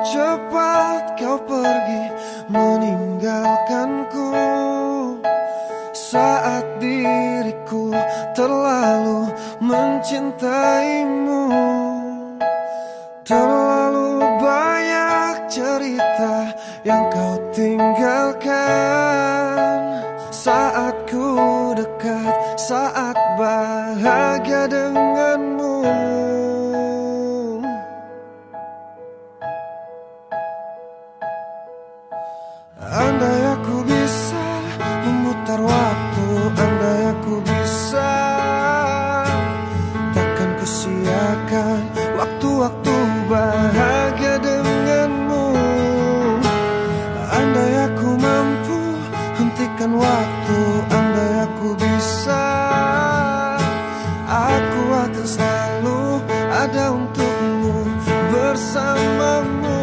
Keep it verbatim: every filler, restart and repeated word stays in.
Cepat kau pergi meninggalkanku saat diriku terlalu mencintaimu. Terlalu banyak cerita yang kau tinggalkan saat ku dekat, saat bahagia denganmu. Andai aku bisa memutar waktu, andai aku bisa, takkan kusiakan waktu-waktu bahagia denganmu. Andai aku mampu hentikan waktu, andai aku bisa, aku akan selalu ada untukmu, bersamamu.